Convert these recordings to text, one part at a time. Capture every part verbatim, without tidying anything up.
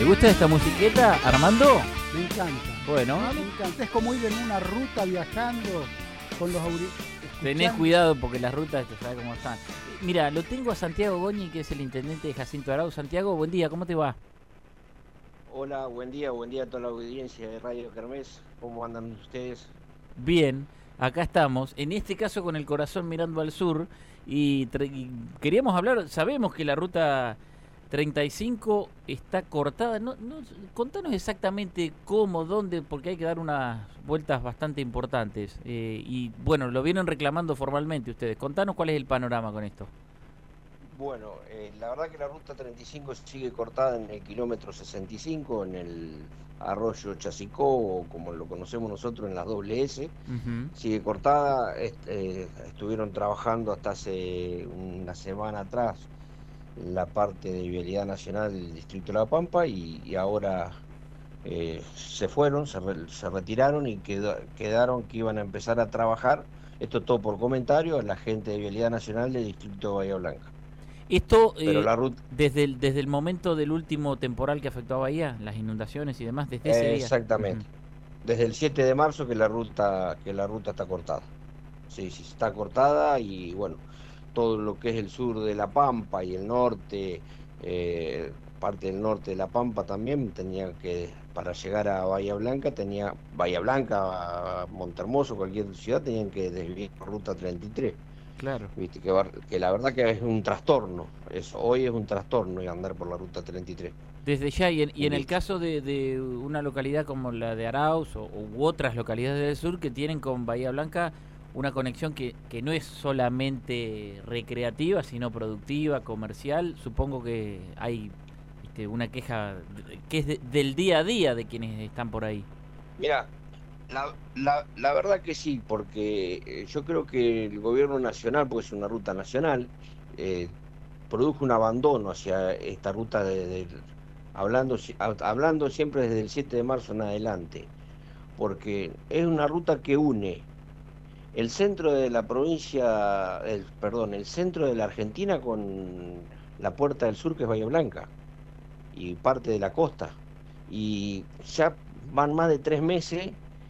¿Te gusta esta musiqueta, Armando? Me encanta. Bueno. No, me encanta. Es como ir en una ruta viajando con los auriculares. Tenés cuidado porque las rutas, te sabes cómo están. Mira, lo tengo a Santiago Goñi, que es el intendente de Jacinto Arauz. Santiago, buen día, ¿cómo te va? Hola, buen día, buen día a toda la audiencia de Radio Kermés. ¿Cómo andan ustedes? Bien, acá estamos, en este caso con el corazón mirando al sur, y, y queríamos hablar, sabemos que la ruta treinta y cinco está cortada. No, no, contanos exactamente cómo, dónde, porque hay que dar unas vueltas bastante importantes. Eh, y bueno, lo vienen reclamando formalmente ustedes. Contanos cuál es el panorama con esto. Bueno, eh, la verdad que la ruta treinta y cinco sigue cortada en el kilómetro sesenta y cinco, en el arroyo Chasicó, o como lo conocemos nosotros en las doble S. Uh-huh. Sigue cortada, est eh, estuvieron trabajando hasta hace una semana atrás la parte de Vialidad Nacional del Distrito de La Pampa y, y ahora eh, se fueron, se, re, se retiraron y quedó, quedaron que iban a empezar a trabajar, esto todo por comentario, la gente de Vialidad Nacional del Distrito de Bahía Blanca. Esto, Pero eh, la ruta... desde, el, desde el momento del último temporal que afectó a Bahía, las inundaciones y demás, desde eh, ese día. Exactamente, uh-huh. Desde el siete de marzo que la ruta que la ruta está cortada. Sí, sí, está cortada y bueno, todo lo que es el sur de La Pampa y el norte, eh, parte del norte de La Pampa también tenía que, para llegar a Bahía Blanca, tenía Bahía Blanca, Montehermoso, cualquier ciudad, tenían que desviar ruta treinta y tres. Claro. Viste, que, que la verdad que es un trastorno, eso, hoy es un trastorno andar por la ruta treinta y tres. Desde ya, y en, y en el caso de, de una localidad como la de Arauz o, u otras localidades del sur que tienen con Bahía Blanca una conexión que, que no es solamente recreativa, sino productiva, comercial, supongo que hay este, una queja que es de, del día a día de quienes están por ahí. Mira, la, la, la verdad que sí, porque yo creo que el gobierno nacional, porque es una ruta nacional, eh, produjo un abandono hacia esta ruta, de, de, hablando, hablando siempre desde el siete de marzo en adelante, porque es una ruta que une el centro de la provincia, el, perdón, el centro de la Argentina con la Puerta del Sur, que es Bahía Blanca, y parte de la costa. Y ya van más de tres meses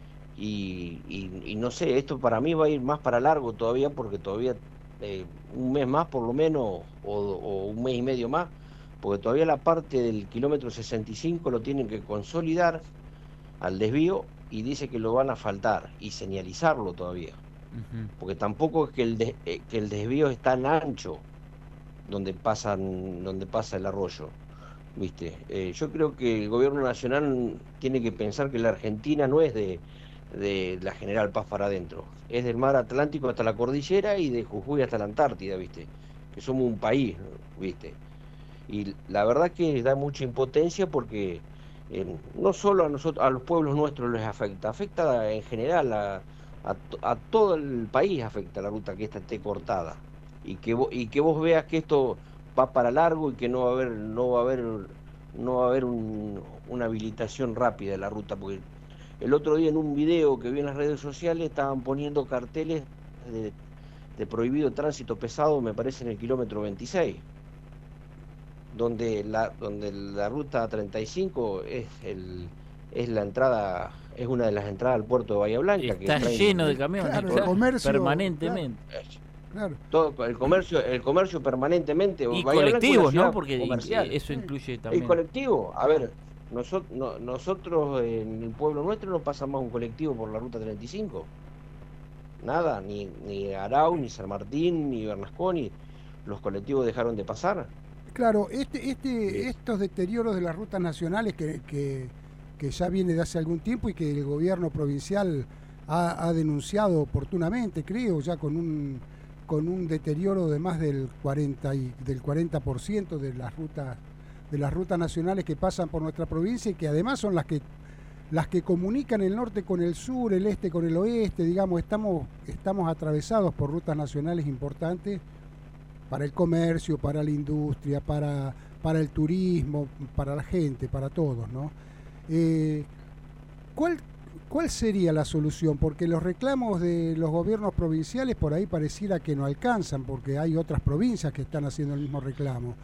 y, y, y no sé, esto para mí va a ir más para largo todavía, porque todavía eh, un mes más por lo menos, o, o un mes y medio más, porque todavía la parte del kilómetro sesenta y cinco lo tienen que consolidar al desvío y dice que lo van a faltar y señalizarlo todavía. Porque tampoco es que el, de, eh, que el desvío es tan ancho donde pasan donde pasa el arroyo, ¿viste? Eh, yo creo que el gobierno nacional tiene que pensar que la Argentina no es de, de la General Paz para adentro, es del mar Atlántico hasta la cordillera y de Jujuy hasta la Antártida, ¿viste? Que somos un país, ¿viste? Y la verdad que da mucha impotencia porque eh, no solo a nosotros, a los pueblos nuestros les afecta, afecta en general a A, a todo el país afecta la ruta que esta esté cortada y que vos, y que vos veas que esto va para largo y que no va a haber no va a haber no va a haber un, una habilitación rápida de la ruta, porque el otro día en un video que vi en las redes sociales estaban poniendo carteles de, de prohibido tránsito pesado, me parece en el kilómetro veintiséis, donde la donde la ruta treinta y cinco es el es la entrada, es una de las entradas al puerto de Bahía Blanca. Está que lleno de camiones, claro, claro, el comercio, permanentemente. Claro. Todo el comercio, el comercio permanentemente. Y Bahía colectivos, Blanca, ¿no? Porque comercial. eso incluye también. El colectivo, a ver, nosotros, no, nosotros en el pueblo nuestro no pasa más un colectivo por la ruta treinta y cinco. Nada, ni, ni Arauz, ni San Martín, ni Bernasconi, los colectivos dejaron de pasar. Claro, este, este, estos deterioros de las rutas nacionales que, que, que ya viene de hace algún tiempo y que el gobierno provincial ha, ha denunciado oportunamente, creo, ya con un con un deterioro de más del cuarenta y, del cuarenta por ciento de las rutas de las rutas nacionales que pasan por nuestra provincia y que además son las que las que comunican el norte con el sur, el este con el oeste, digamos, estamos estamos atravesados por rutas nacionales importantes para el comercio, para la industria, para, para el turismo, para la gente, para todos, ¿no? Eh, ¿cuál, ¿Cuál sería la solución? Porque los reclamos de los gobiernos provinciales por ahí pareciera que no alcanzan, porque hay otras provincias que están haciendo el mismo reclamo.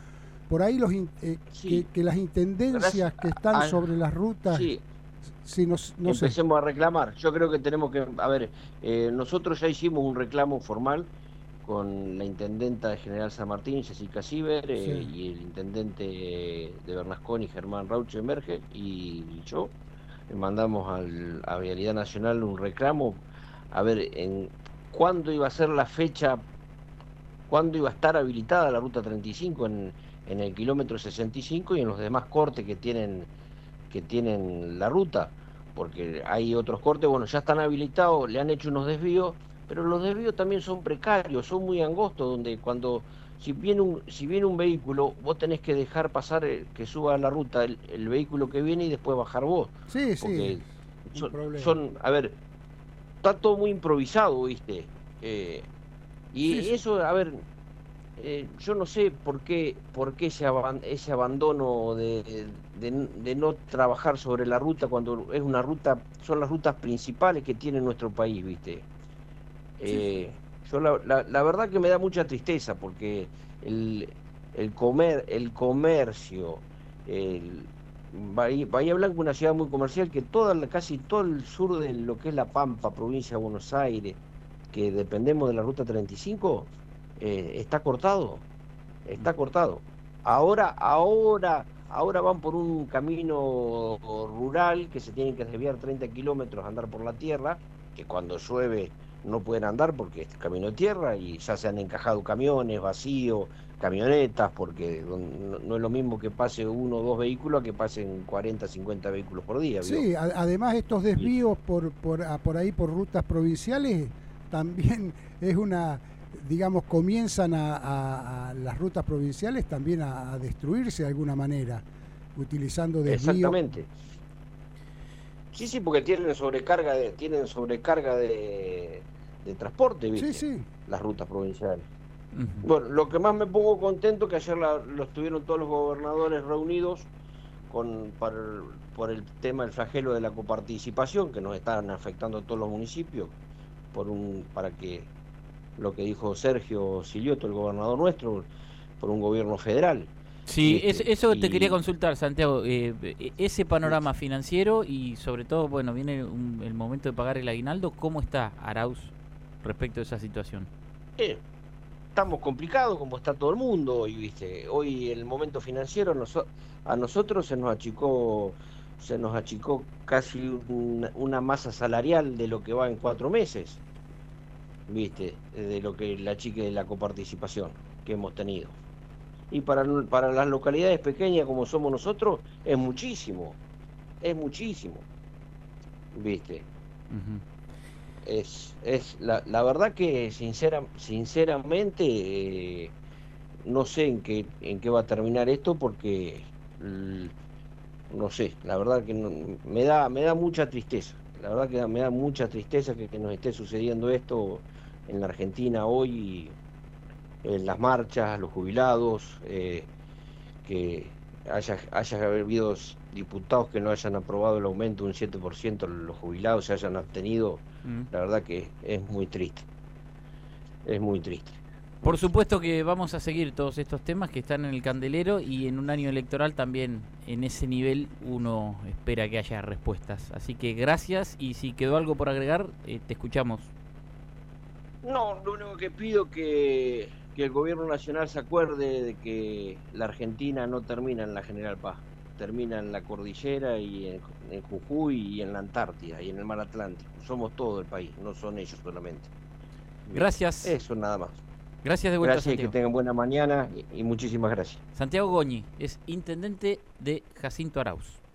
por ahí los in, eh, sí. que, que las intendencias Gracias que están a, sobre las rutas, sí. sí, no, no empecemos sé. a reclamar. Yo creo que tenemos que, a ver, eh, nosotros ya hicimos un reclamo formal con la intendenta de General San Martín, Jessica Ciber, eh, Sí. y el intendente de Bernasconi, Germán Rauchenberger, y yo. Le mandamos al, a Vialidad Nacional un reclamo, a ver en cuándo iba a ser la fecha, cuándo iba a estar habilitada la ruta treinta y cinco en, en el kilómetro sesenta y cinco y en los demás cortes que tienen, que tienen la ruta, porque hay otros cortes, bueno, ya están habilitados, le han hecho unos desvíos, pero los desvíos también son precarios, son muy angostos, donde cuando si viene un, si viene un vehículo, vos tenés que dejar pasar el, que suba a la ruta el, el vehículo que viene y después bajar vos. Sí, Porque sí, son, problema. son, a ver, está todo muy improvisado, ¿viste? Eh, y sí, sí. eso, a ver, eh, yo no sé por qué, por qué ese, aban, ese abandono de, de, de no trabajar sobre la ruta cuando es una ruta, son las rutas principales que tiene nuestro país, ¿viste? Eh, sí. yo la, la, la verdad que me da mucha tristeza porque el, el comer, el comercio, el, Bahía, Bahía Blanca es una ciudad muy comercial que toda la, casi todo el sur de lo que es La Pampa, provincia de Buenos Aires, que dependemos de la ruta treinta y cinco, eh, está cortado, está cortado. Ahora, ahora, ahora van por un camino rural que se tienen que desviar treinta kilómetros, andar por la tierra, que cuando llueve no pueden andar porque es camino de tierra y ya se han encajado camiones vacíos, camionetas, porque no es lo mismo que pase uno o dos vehículos a que pasen cuarenta, cincuenta vehículos por día, ¿vio? Sí, a, además estos desvíos por, por, a, por ahí por rutas provinciales también es una, digamos, comienzan a, a, a las rutas provinciales también a, a destruirse de alguna manera, utilizando desvíos. Exactamente. Sí, sí, porque tienen sobrecarga de, tienen sobrecarga de, de transporte, ¿viste? Sí, sí. Las rutas provinciales. Uh-huh. Bueno, lo que más me pongo contento que ayer la, lo estuvieron todos los gobernadores reunidos con por, por el tema del flagelo de la coparticipación que nos están afectando a todos los municipios, por un para que lo que dijo Sergio Silioto, el gobernador nuestro, por un gobierno federal. Sí, es, eso y... te quería consultar, Santiago, eh, ese panorama financiero y sobre todo, bueno, viene un, el momento de pagar el aguinaldo, ¿cómo está Arauz respecto a esa situación? Eh, estamos complicados como está todo el mundo hoy, ¿viste? Hoy el momento financiero nos, a nosotros se nos achicó se nos achicó casi una, una masa salarial de lo que va en cuatro meses, ¿viste? De lo que la chique de la coparticipación que hemos tenido. Y para, para las localidades pequeñas como somos nosotros, es muchísimo, es muchísimo, ¿viste? Uh-huh. Es, es la, la verdad que sincera, sinceramente eh, no sé en qué, en qué va a terminar esto porque no sé, la verdad que no, me da, me da mucha tristeza, la verdad que me da mucha tristeza que, que nos esté sucediendo esto en la Argentina hoy. En las marchas, los jubilados, eh, que haya, haya habido diputados que no hayan aprobado el aumento de un siete por ciento, los jubilados se hayan abstenido, mm. la verdad que es muy triste, es muy triste. Por supuesto que vamos a seguir todos estos temas que están en el candelero y en un año electoral también en ese nivel uno espera que haya respuestas. Así que gracias y si quedó algo por agregar, eh, te escuchamos. No, lo único que pido que... que el gobierno nacional se acuerde de que la Argentina no termina en la General Paz, termina en la cordillera y en, en Jujuy y en la Antártida y en el mar Atlántico. Somos todo el país, no son ellos solamente. Gracias. Eso nada más. Gracias de vuelta, Gracias, Santiago. Que tengan buena mañana y, y muchísimas gracias. Santiago Goñi es intendente de Jacinto Arauz.